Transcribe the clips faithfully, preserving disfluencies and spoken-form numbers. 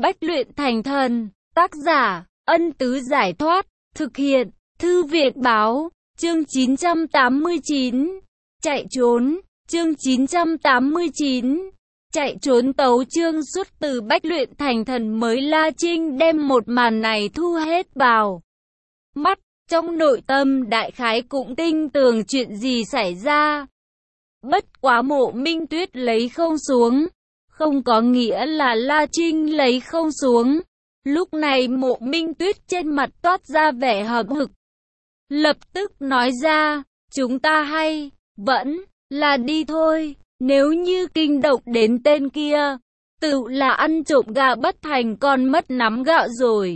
Bách luyện thành thần. Tác giả, Ân Tứ Giải Thoát. Thực hiện, Thư Viện Báo. Chương chín trăm tám mươi chín. Chạy trốn. Chương chín trăm tám mươi chín. Chạy trốn. Tấu chương xuất từ Bách luyện thành thần mới. La Trinh đem một màn này thu hết vào mắt, trong nội tâm đại khái cũng tinh tường chuyện gì xảy ra. Bất quá Mộ Minh Tuyết lấy không xuống, không có nghĩa là La Trinh lấy không xuống. Lúc này Mộ Minh Tuyết trên mặt toát ra vẻ hậm hực, lập tức nói ra, chúng ta hay vẫn là đi thôi, nếu như kinh động đến tên kia, tự là ăn trộm gà bất thành còn mất nắm gạo rồi.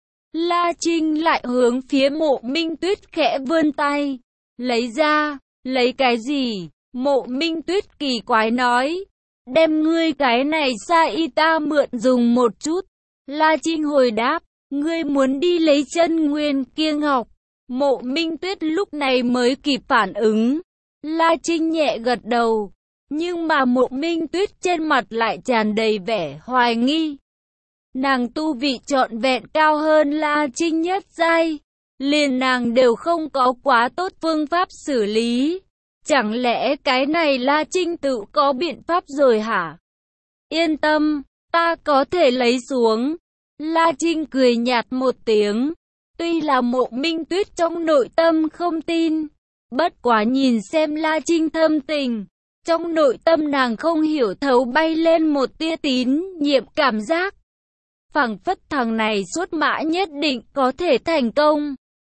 La Trinh lại hướng phía Mộ Minh Tuyết khẽ vươn tay, lấy ra, lấy cái gì? Mộ Minh Tuyết kỳ quái nói, đem ngươi cái này sa y ta mượn dùng một chút. La Trinh hồi đáp, ngươi muốn đi lấy chân nguyên kia ngọc. Mộ Minh Tuyết lúc này mới kịp phản ứng. La Trinh nhẹ gật đầu, nhưng mà Mộ Minh Tuyết trên mặt lại tràn đầy vẻ hoài nghi. Nàng tu vị trọn vẹn cao hơn La Trinh nhất giai, liền nàng đều không có quá tốt phương pháp xử lý. Chẳng lẽ cái này La Trinh tự có biện pháp rồi hả? Yên tâm, ta có thể lấy xuống. La Trinh cười nhạt một tiếng. Tuy là Mộ Minh Tuyết trong nội tâm không tin, bất quá nhìn xem La Trinh thâm tình, trong nội tâm nàng không hiểu thấu bay lên một tia tín nhiệm cảm giác. Phảng phất thằng này xuất mã nhất định có thể thành công.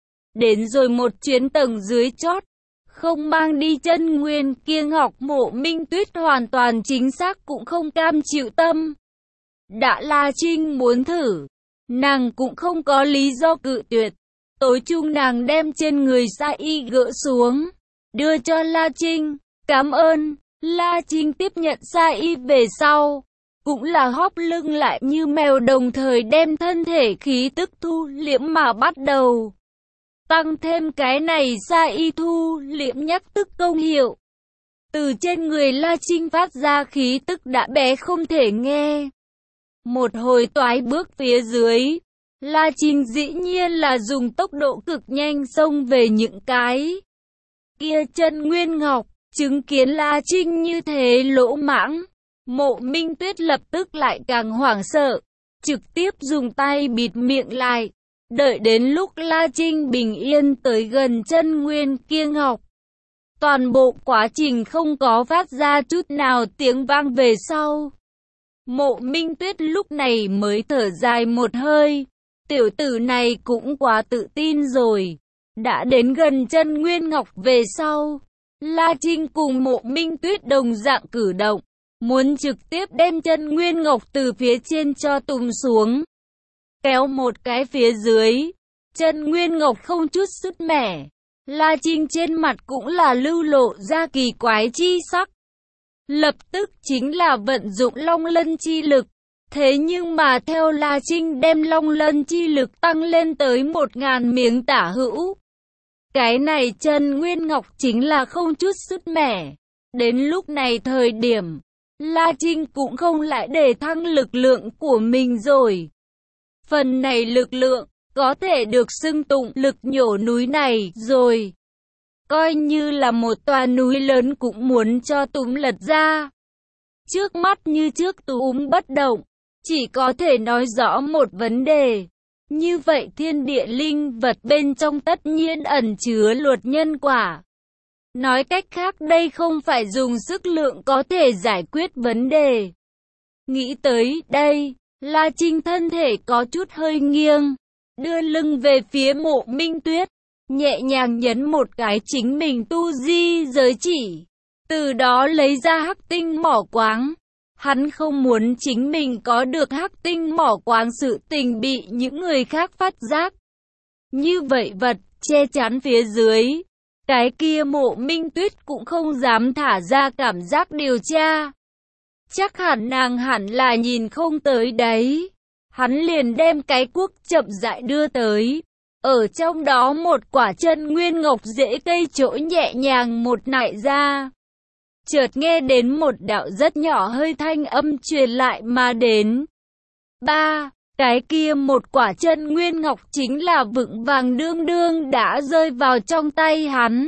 Đến rồi một chuyến tầng dưới chót, không mang đi chân nguyên kia ngọc, Mộ Minh Tuyết hoàn toàn chính xác cũng không cam chịu tâm. Đã La Trinh muốn thử, nàng cũng không có lý do cự tuyệt. Tối chung nàng đem trên người sa y gỡ xuống, đưa cho La Trinh. Cảm ơn. La Trinh tiếp nhận sa y về sau, cũng là hóp lưng lại như mèo, đồng thời đem thân thể khí tức thu liễm mà bắt đầu tăng thêm cái này sa y thu liễm nhắc tức công hiệu. Từ trên người La Trinh phát ra khí tức đã bé không thể nghe. Một hồi toái bước phía dưới, La Trinh dĩ nhiên là dùng tốc độ cực nhanh xông về những cái kia chân nguyên ngọc. Chứng kiến La Trinh như thế lỗ mãng, Mộ Minh Tuyết lập tức lại càng hoảng sợ, trực tiếp dùng tay bịt miệng lại. Đợi đến lúc La Trinh bình yên tới gần chân nguyên kia ngọc, toàn bộ quá trình không có phát ra chút nào tiếng vang về sau. Mộ Minh Tuyết lúc này mới thở dài một hơi, tiểu tử này cũng quá tự tin rồi. Đã đến gần chân nguyên ngọc về sau, La Trinh cùng Mộ Minh Tuyết đồng dạng cử động, muốn trực tiếp đem chân nguyên ngọc từ phía trên cho tùng xuống. Kéo một cái phía dưới, chân nguyên ngọc không chút sứt mẻ. La Trinh trên mặt cũng là lưu lộ ra kỳ quái chi sắc. Lập tức chính là vận dụng Long Lân chi lực. Thế nhưng mà theo La Trinh đem Long Lân chi lực tăng lên tới một ngàn miếng tả hữu, cái này chân nguyên ngọc chính là không chút sứt mẻ. Đến lúc này thời điểm, La Trinh cũng không lại để thăng lực lượng của mình rồi. Phần này lực lượng, có thể được xưng tụng lực nhổ núi này rồi. Coi như là một tòa núi lớn cũng muốn cho túm lật ra. Trước mắt như trước túm bất động, chỉ có thể nói rõ một vấn đề. Như vậy thiên địa linh vật bên trong tất nhiên ẩn chứa luật nhân quả. Nói cách khác đây không phải dùng sức lượng có thể giải quyết vấn đề. Nghĩ tới đây, La Trinh thân thể có chút hơi nghiêng, đưa lưng về phía Mộ Minh Tuyết, nhẹ nhàng nhấn một cái chính mình tu di giới chỉ, từ đó lấy ra hắc tinh mỏ quáng. Hắn không muốn chính mình có được hắc tinh mỏ quáng sự tình bị những người khác phát giác. Như vậy vật che chắn phía dưới, cái kia Mộ Minh Tuyết cũng không dám thả ra cảm giác điều tra. Chắc hẳn nàng hẳn là nhìn không tới đấy. Hắn liền đem cái cuốc chậm rãi đưa tới. Ở trong đó một quả chân nguyên ngọc rễ cây trỗi nhẹ nhàng một nại ra. Chợt nghe đến một đạo rất nhỏ hơi thanh âm truyền lại mà đến. Ba, cái kia một quả chân nguyên ngọc chính là vững vàng đương đương đã rơi vào trong tay hắn.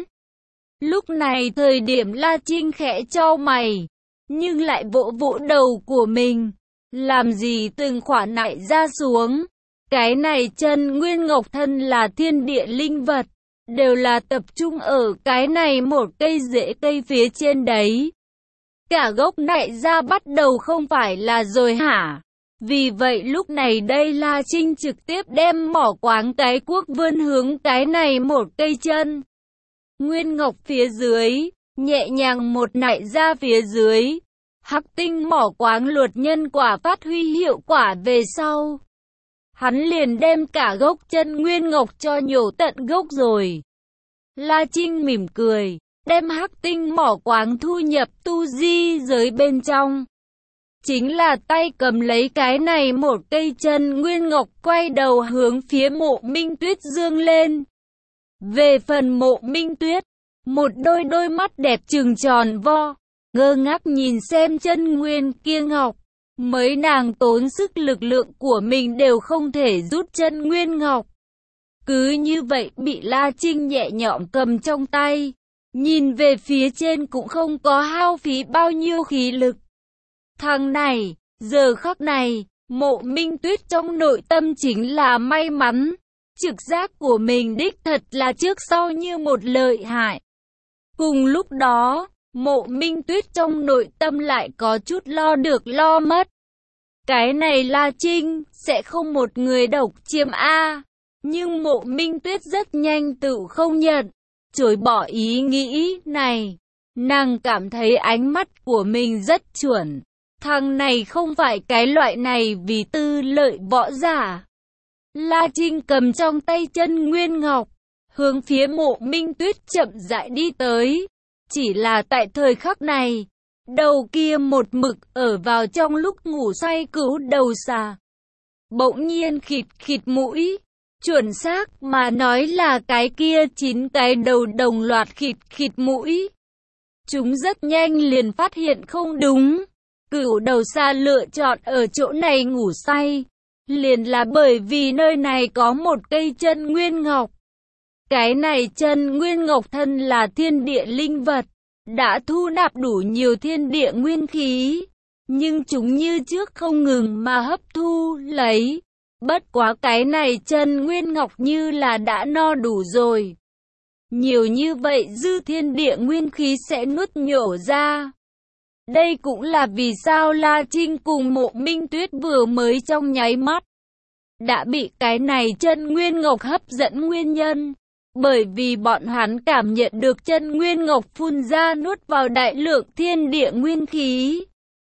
Lúc này thời điểm La Trinh khẽ chau mày, nhưng lại vỗ vỗ đầu của mình. Làm gì từng khỏa nại ra xuống. Cái này chân nguyên ngọc thân là thiên địa linh vật, đều là tập trung ở cái này một cây rễ cây phía trên đấy. Cả gốc nại ra bắt đầu không phải là rồi hả? Vì vậy lúc này đây La Trinh trực tiếp đem mỏ quáng cái cuốc vươn hướng cái này một cây chân nguyên ngọc phía dưới, nhẹ nhàng một nại ra phía dưới. Hắc tinh mỏ quáng luật nhân quả phát huy hiệu quả về sau. Hắn liền đem cả gốc chân nguyên ngọc cho nhổ tận gốc rồi. La Trinh mỉm cười, đem hắc tinh mỏ quáng thu nhập tu di giới bên trong. Chính là tay cầm lấy cái này một cây chân nguyên ngọc quay đầu hướng phía Mộ Minh Tuyết dương lên. Về phần Mộ Minh Tuyết, một đôi đôi mắt đẹp trừng tròn vo, ngơ ngác nhìn xem chân nguyên kia ngọc. Mấy nàng tốn sức lực lượng của mình đều không thể rút chân nguyên ngọc. Cứ như vậy bị La Trinh nhẹ nhõm cầm trong tay. Nhìn về phía trên cũng không có hao phí bao nhiêu khí lực. Thằng này, giờ khắc này, Mộ Minh Tuyết trong nội tâm chính là may mắn. Trực giác của mình đích thật là trước sau như một lợi hại. Cùng lúc đó, Mộ Minh Tuyết trong nội tâm lại có chút lo được lo mất. Cái này La Trinh, sẽ không một người độc chiếm A. Nhưng Mộ Minh Tuyết rất nhanh tự không nhận, chối bỏ ý nghĩ này. Nàng cảm thấy ánh mắt của mình rất chuẩn. Thằng này không phải cái loại này vì tư lợi võ giả. La Trinh cầm trong tay chân nguyên ngọc, hướng phía Mộ Minh Tuyết chậm rãi đi tới. Chỉ là tại thời khắc này, đầu kia một mực ở vào trong lúc ngủ say cửu đầu xà. Bỗng nhiên khịt khịt mũi, chuẩn xác mà nói là cái kia chín cái đầu đồng loạt khịt khịt mũi. Chúng rất nhanh liền phát hiện không đúng. Cửu đầu xà lựa chọn ở chỗ này ngủ say, liền là bởi vì nơi này có một cây chân nguyên ngọc. Cái này chân nguyên ngọc thân là thiên địa linh vật, đã thu nạp đủ nhiều thiên địa nguyên khí, nhưng chúng như trước không ngừng mà hấp thu lấy. Bất quá cái này chân nguyên ngọc như là đã no đủ rồi. Nhiều như vậy dư thiên địa nguyên khí sẽ nuốt nhổ ra. Đây cũng là vì sao La Trinh cùng Mộ Minh Tuyết vừa mới trong nháy mắt đã bị cái này chân nguyên ngọc hấp dẫn nguyên nhân. Bởi vì bọn hắn cảm nhận được chân nguyên ngọc phun ra nuốt vào đại lượng thiên địa nguyên khí.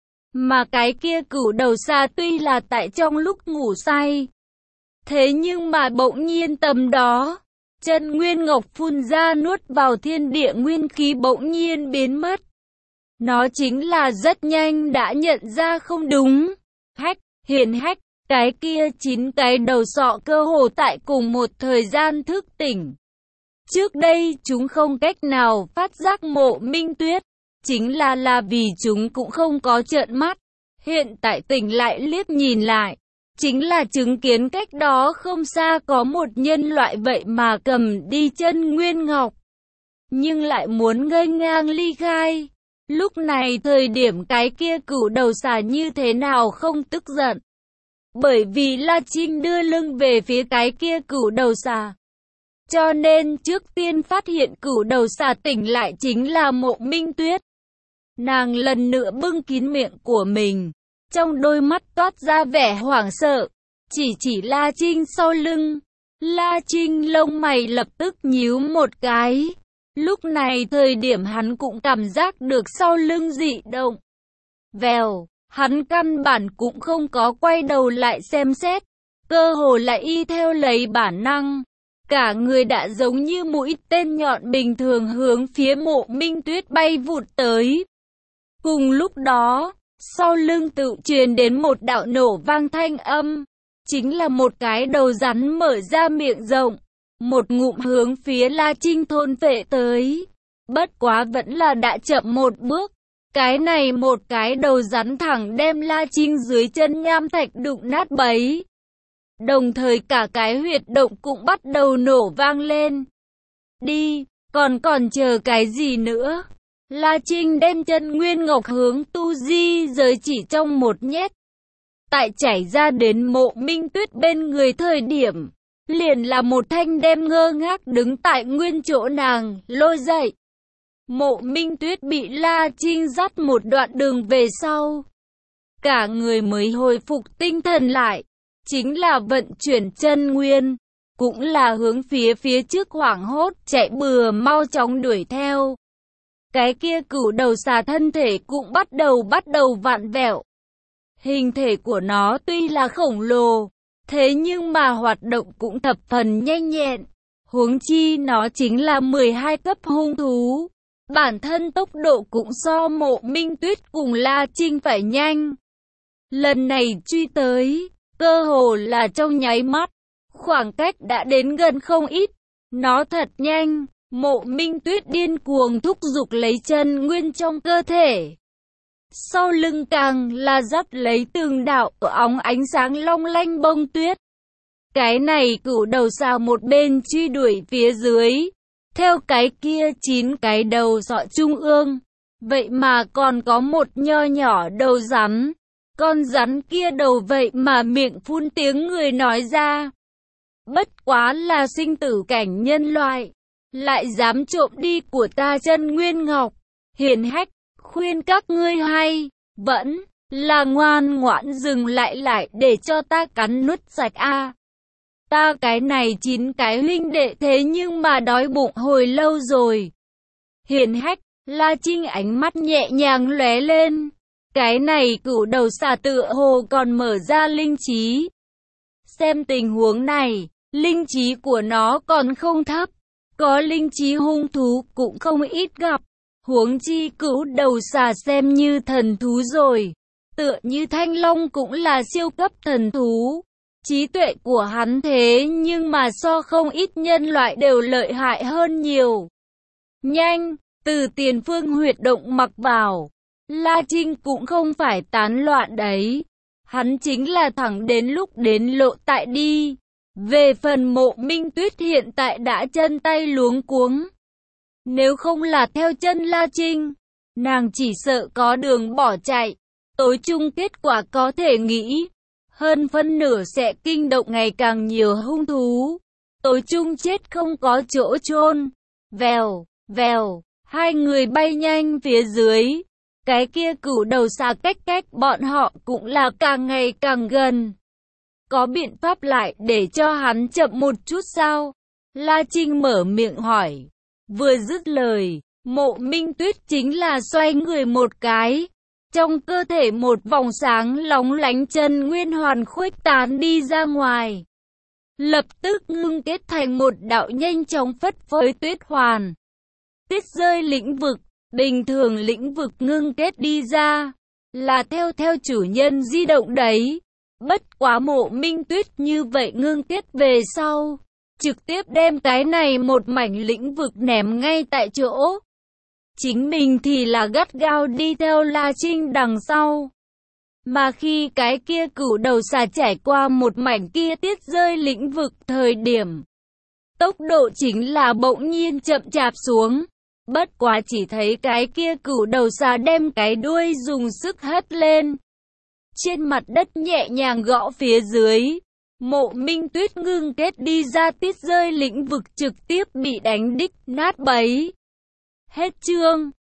Mà cái kia cửu đầu xà tuy là tại trong lúc ngủ say, thế nhưng mà bỗng nhiên tầm đó, chân nguyên ngọc phun ra nuốt vào thiên địa nguyên khí bỗng nhiên biến mất. Nó chính là rất nhanh đã nhận ra không đúng. Hách, hiển hách, cái kia chín cái đầu sọ cơ hồ tại cùng một thời gian thức tỉnh. Trước đây chúng không cách nào phát giác Mộ Minh Tuyết, chính là là vì chúng cũng không có trợn mắt. Hiện tại tỉnh lại liếc nhìn lại, chính là chứng kiến cách đó không xa có một nhân loại vậy mà cầm đi chân nguyên ngọc, nhưng lại muốn ngây ngang ly khai. Lúc này thời điểm cái kia cửu đầu xà như thế nào không tức giận. Bởi vì La Trinh đưa lưng về phía cái kia cửu đầu xà. Cho nên trước tiên phát hiện cửu đầu xà tỉnh lại chính là Mộ Minh Tuyết. Nàng lần nữa bưng kín miệng của mình, trong đôi mắt toát ra vẻ hoảng sợ, chỉ chỉ La Trinh sau lưng. La Trinh lông mày lập tức nhíu một cái. Lúc này thời điểm hắn cũng cảm giác được sau lưng dị động. Vèo, hắn căn bản cũng không có quay đầu lại xem xét, cơ hồ lại y theo lấy bản năng. Cả người đã giống như mũi tên nhọn bình thường hướng phía Mộ Minh Tuyết bay vụt tới. Cùng lúc đó, sau lưng tự truyền đến một đạo nổ vang thanh âm. Chính là một cái đầu rắn mở ra miệng rộng, một ngụm hướng phía La Trinh thôn phệ tới. Bất quá vẫn là đã chậm một bước. Cái này một cái đầu rắn thẳng đem La Trinh dưới chân nham thạch đụng nát bấy. Đồng thời cả cái huyệt động cũng bắt đầu nổ vang lên. Đi, còn còn chờ cái gì nữa? La Trinh đem chân Nguyên Ngọc hướng tu di giới chỉ trong một nhét. Tại chảy ra đến Mộ Minh Tuyết bên người thời điểm, liền là một thanh đem ngơ ngác đứng tại nguyên chỗ nàng, lôi dậy. Mộ Minh Tuyết bị La Trinh dắt một đoạn đường về sau. Cả người mới hồi phục tinh thần lại, chính là vận chuyển chân nguyên, cũng là hướng phía phía trước hoảng hốt chạy bừa mau chóng đuổi theo. Cái kia cửu đầu xà thân thể cũng bắt đầu bắt đầu vặn vẹo. Hình thể của nó tuy là khổng lồ, thế nhưng mà hoạt động cũng thập phần nhanh nhẹn. Huống chi nó chính là mười hai cấp hung thú. Bản thân tốc độ cũng so Mộ Minh Tuyết cùng La Trinh phải nhanh. Lần này truy tới, cơ hồ là trong nháy mắt, khoảng cách đã đến gần không ít. Nó thật nhanh, Mộ Minh Tuyết điên cuồng thúc giục lấy chân nguyên trong cơ thể. Sau lưng càng là dắt lấy từng đạo óng ánh sáng long lanh bông tuyết. Cái này cửu đầu xà một bên truy đuổi phía dưới, theo cái kia chín cái đầu sọ trung ương, vậy mà còn có một nho nhỏ đầu rắn. Con rắn kia đầu vậy mà miệng phun tiếng người nói ra. Bất quá là sinh tử cảnh nhân loại, lại dám trộm đi của ta chân Nguyên Ngọc. Hiền hách, khuyên các ngươi hay, vẫn là ngoan ngoãn dừng lại lại để cho ta cắn nuốt sạch a. Ta cái này chín cái huynh đệ thế nhưng mà đói bụng hồi lâu rồi. Hiền hách, La Trinh ánh mắt nhẹ nhàng lóe lên. Cái này cửu đầu xà tựa hồ còn mở ra linh trí. Xem tình huống này, linh trí của nó còn không thấp. Có linh trí hung thú cũng không ít gặp. Huống chi cửu đầu xà xem như thần thú rồi. Tựa như thanh long cũng là siêu cấp thần thú. Trí tuệ của hắn thế nhưng mà so không ít nhân loại đều lợi hại hơn nhiều. Nhanh, từ tiền phương huyệt động mặc vào. La Trinh cũng không phải tán loạn đấy. Hắn chính là thẳng đến lúc đến lộ tại đi. Về phần Mộ Minh Tuyết hiện tại đã chân tay luống cuống. Nếu không là theo chân La Trinh, nàng chỉ sợ có đường bỏ chạy. Tối chung kết quả có thể nghĩ. Hơn phân nửa sẽ kinh động ngày càng nhiều hung thú. Tối chung chết không có chỗ chôn. Vèo, vèo, hai người bay nhanh phía dưới. Cái kia cửu đầu xà cách cách bọn họ cũng là càng ngày càng gần. Có biện pháp lại để cho hắn chậm một chút sao? La Trinh mở miệng hỏi. Vừa dứt lời, Mộ Minh Tuyết chính là xoay người một cái. Trong cơ thể một vòng sáng lóng lánh chân nguyên hoàn khuếch tán đi ra ngoài. Lập tức ngưng kết thành một đạo nhanh chóng phất phới tuyết hoàn. Tuyết rơi lĩnh vực, bình thường lĩnh vực ngưng kết đi ra, là theo theo chủ nhân di động đấy. Bất quá Mộ Minh Tuyết như vậy ngưng kết về sau, trực tiếp đem cái này một mảnh lĩnh vực ném ngay tại chỗ. Chính mình thì là gắt gao đi theo La Trinh đằng sau. Mà khi cái kia cửu đầu xà trải qua một mảnh kia tiết rơi lĩnh vực thời điểm, tốc độ chính là bỗng nhiên chậm chạp xuống. Bất quá chỉ thấy cái kia cửu đầu xà đem cái đuôi dùng sức hất lên. Trên mặt đất nhẹ nhàng gõ phía dưới. Mộ Minh Tuyết ngưng kết đi ra tiết rơi lĩnh vực trực tiếp bị đánh đích nát bấy. Hết chương.